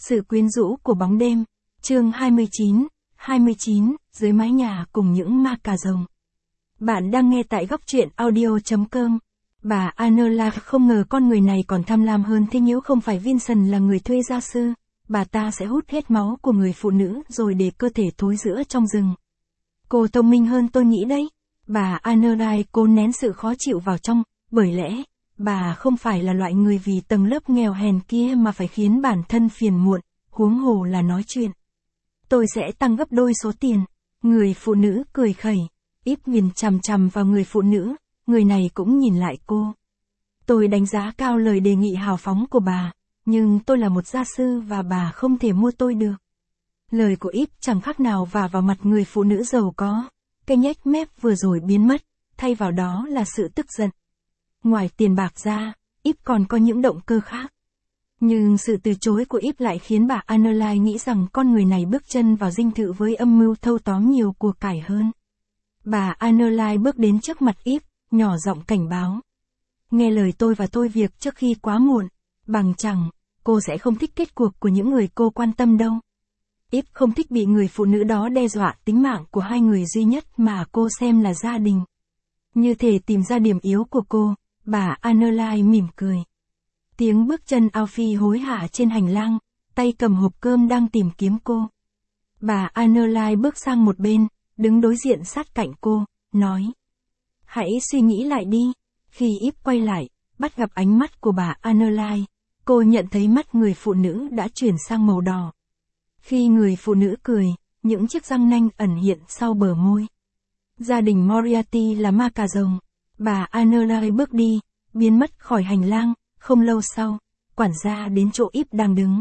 Sự quyến rũ của bóng đêm. Chương 29, dưới mái nhà cùng những ma cà rồng. Bạn đang nghe tại góc truyện audio.com. Bà Anola không ngờ con người này còn tham lam hơn thế, nếu không phải Vincent là người thuê gia sư, bà ta sẽ hút hết máu của người phụ nữ rồi để cơ thể thối rữa trong rừng. Cô thông minh hơn tôi nghĩ đấy. Bà Anola cố nén sự khó chịu vào trong, bởi lẽ, bà không phải là loại người vì tầng lớp nghèo hèn kia mà phải khiến bản thân phiền muộn, huống hồ là nói chuyện. Tôi sẽ tăng gấp đôi số tiền. Người phụ nữ cười khẩy. Íp nhìn chằm chằm vào người phụ nữ, người này cũng nhìn lại cô. Tôi đánh giá cao lời đề nghị hào phóng của bà, nhưng tôi là một gia sư và bà không thể mua tôi được. Lời của Íp chẳng khác nào vả vào mặt người phụ nữ giàu có. Cái nhếch mép vừa rồi biến mất, thay vào đó là sự tức giận. Ngoài tiền bạc ra, Íp còn có những động cơ khác. Nhưng sự từ chối của Íp lại khiến bà Anola nghĩ rằng con người này bước chân vào dinh thự với âm mưu thâu tóm nhiều của cải hơn. Bà Anola bước đến trước mặt Íp, nhỏ giọng cảnh báo. Nghe lời tôi và thôi việc trước khi quá muộn, bằng chẳng, cô sẽ không thích kết cuộc của những người cô quan tâm đâu. Íp không thích bị người phụ nữ đó đe dọa tính mạng của hai người duy nhất mà cô xem là gia đình. Như thể tìm ra điểm yếu của cô, bà Anola mỉm cười. Tiếng bước chân Alfie hối hả trên hành lang, tay cầm hộp cơm đang tìm kiếm cô. Bà Anola bước sang một bên, đứng đối diện sát cạnh cô, nói. Hãy suy nghĩ lại đi. Khi Íp quay lại, bắt gặp ánh mắt của bà Anola, cô nhận thấy mắt người phụ nữ đã chuyển sang màu đỏ. Khi người phụ nữ cười, những chiếc răng nanh ẩn hiện sau bờ môi. Gia đình Moriarty là ma cà rồng. Bà Anola bước đi, biến mất khỏi hành lang. Không lâu sau, quản gia đến chỗ Íp đang đứng.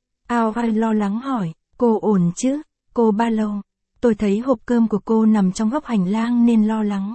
Alfie lo lắng hỏi, cô ổn chứ? Cô ba lâu? Tôi thấy hộp cơm của cô nằm trong góc hành lang nên lo lắng.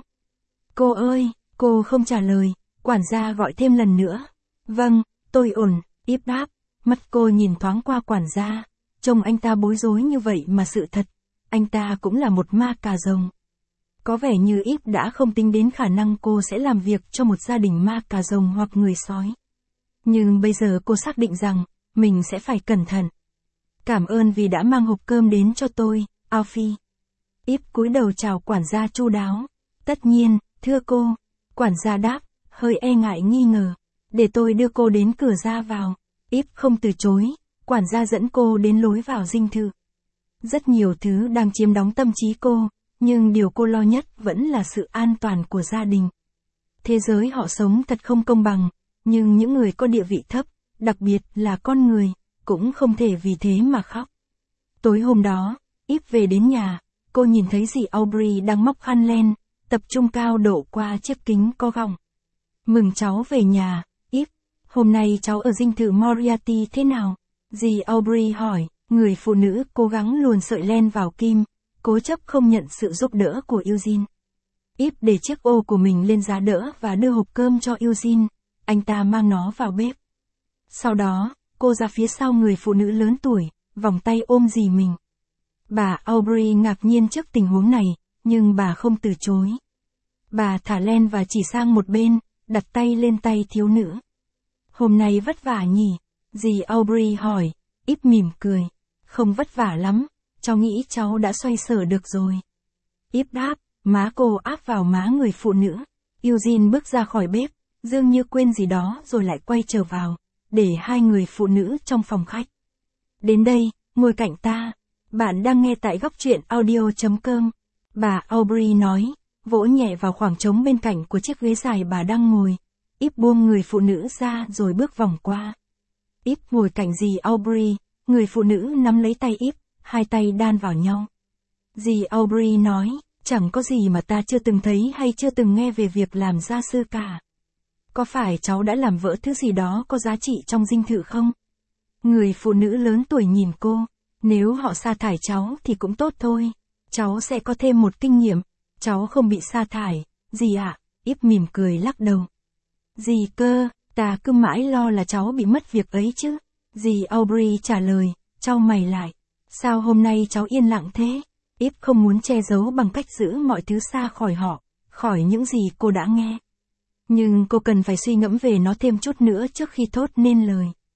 Cô ơi, cô không trả lời, quản gia gọi thêm lần nữa. Vâng, tôi ổn, Íp đáp. Mắt cô nhìn thoáng qua quản gia, trông anh ta bối rối như vậy mà sự thật, anh ta cũng là một ma cà rồng. Có vẻ như Íp đã không tính đến khả năng cô sẽ làm việc cho một gia đình ma cà rồng hoặc người sói. Nhưng bây giờ cô xác định rằng, mình sẽ phải cẩn thận. Cảm ơn vì đã mang hộp cơm đến cho tôi, Alfie. Íp cúi đầu chào quản gia chu đáo. Tất nhiên, thưa cô. Quản gia đáp, hơi e ngại nghi ngờ. Để tôi đưa cô đến cửa ra vào. Íp không từ chối, quản gia dẫn cô đến lối vào dinh thự. Rất nhiều thứ đang chiếm đóng tâm trí cô, nhưng điều cô lo nhất vẫn là sự an toàn của gia đình. Thế giới họ sống thật không công bằng. Nhưng những người có địa vị thấp, đặc biệt là con người, cũng không thể vì thế mà khóc. Tối hôm đó, Íp về đến nhà, cô nhìn thấy dì Aubrey đang móc khăn len, tập trung cao độ qua chiếc kính có gọng. Mừng cháu về nhà, Íp. Hôm nay cháu ở dinh thự Moriarty thế nào? Dì Aubrey hỏi, người phụ nữ cố gắng luồn sợi len vào kim, cố chấp không nhận sự giúp đỡ của Eugene. Íp để chiếc ô của mình lên giá đỡ và đưa hộp cơm cho Eugene. Anh ta mang nó vào bếp. Sau đó, cô ra phía sau người phụ nữ lớn tuổi, vòng tay ôm dì mình. Bà Aubrey ngạc nhiên trước tình huống này, nhưng bà không từ chối. Bà thả len và chỉ sang một bên, đặt tay lên tay thiếu nữ. Hôm nay vất vả nhỉ? Dì Aubrey hỏi. Íp mỉm cười. Không vất vả lắm, cháu nghĩ cháu đã xoay sở được rồi. Íp đáp, má cô áp vào má người phụ nữ. Eugene bước ra khỏi bếp. Dường như quên gì đó rồi lại quay trở vào, để hai người phụ nữ trong phòng khách. Đến đây, ngồi cạnh ta. Bạn đang nghe tại góc truyện audio.com. Bà Aubrey nói, vỗ nhẹ vào khoảng trống bên cạnh của chiếc ghế dài bà đang ngồi. Íp buông người phụ nữ ra rồi bước vòng qua. Íp ngồi cạnh dì Aubrey, người phụ nữ nắm lấy tay Íp, hai tay đan vào nhau. Dì Aubrey nói, chẳng có gì mà ta chưa từng thấy hay chưa từng nghe về việc làm gia sư cả. Có phải cháu đã làm vỡ thứ gì đó có giá trị trong dinh thự không? Người phụ nữ lớn tuổi nhìn cô. Nếu họ sa thải cháu thì cũng tốt thôi. Cháu sẽ có thêm một kinh nghiệm. Cháu không bị sa thải. Dì ạ? Íp mỉm cười lắc đầu. Dì cơ, ta cứ mãi lo là cháu bị mất việc ấy chứ. Dì Aubrey trả lời, chau mày lại. Sao hôm nay cháu yên lặng thế? Íp không muốn che giấu bằng cách giữ mọi thứ xa khỏi họ, khỏi những gì cô đã nghe. Nhưng cô cần phải suy ngẫm về nó thêm chút nữa trước khi thốt nên lời.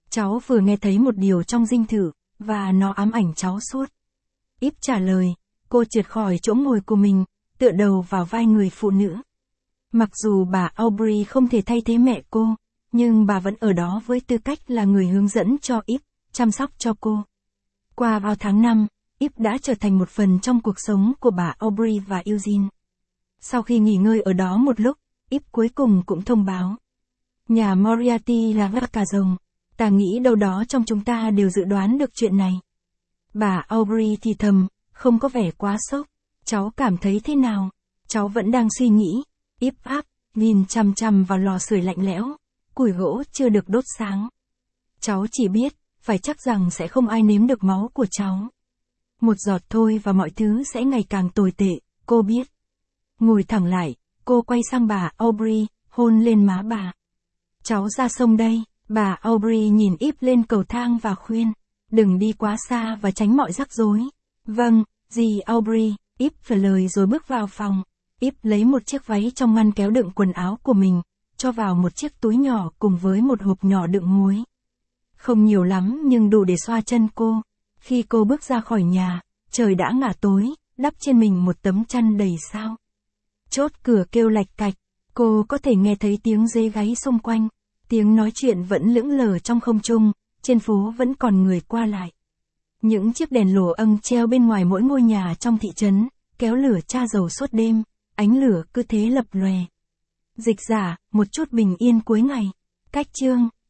Cháu vừa nghe thấy một điều trong dinh thự, và nó ám ảnh cháu suốt. Íp trả lời, cô trượt khỏi chỗ ngồi của mình, tựa đầu vào vai người phụ nữ. Mặc dù bà Aubrey không thể thay thế mẹ cô, nhưng bà vẫn ở đó với tư cách là người hướng dẫn cho Íp, chăm sóc cho cô. Qua vào tháng 5, Íp đã trở thành một phần trong cuộc sống của bà Aubrey và Eugene. Sau khi nghỉ ngơi ở đó một lúc, Íp cuối cùng cũng thông báo. Nhà Moriarty là vắt cà rồng. Ta nghĩ đâu đó trong chúng ta đều dự đoán được chuyện này. Bà Aubrey thì thầm, không có vẻ quá sốc. Cháu cảm thấy thế nào? Cháu vẫn đang suy nghĩ. Íp áp, nhìn chằm chằm vào lò sưởi lạnh lẽo. Củi gỗ chưa được đốt sáng. Cháu chỉ biết, phải chắc rằng sẽ không ai nếm được máu của cháu. Một giọt thôi và mọi thứ sẽ ngày càng tồi tệ, cô biết. Ngồi thẳng lại, cô quay sang bà Aubrey, hôn lên má bà. Cháu ra sông đây. Bà Aubrey nhìn Íp lên cầu thang và khuyên. Đừng đi quá xa và tránh mọi rắc rối. Vâng, dì Aubrey, Íp trả lời rồi bước vào phòng. Íp lấy một chiếc váy trong ngăn kéo đựng quần áo của mình, cho vào một chiếc túi nhỏ cùng với một hộp nhỏ đựng muối. Không nhiều lắm nhưng đủ để xoa chân cô. Khi cô bước ra khỏi nhà, trời đã ngả tối, đắp trên mình một tấm chăn đầy sao. Chốt cửa kêu lạch cạch, cô có thể nghe thấy tiếng dế gáy xung quanh. Tiếng nói chuyện vẫn lững lờ trong không trung, trên phố vẫn còn người qua lại. Những chiếc đèn lồ âng treo bên ngoài mỗi ngôi nhà trong thị trấn, kéo lửa tra dầu suốt đêm, ánh lửa cứ thế lập lòe. Dịch giả, một chút bình yên cuối ngày. Cách chương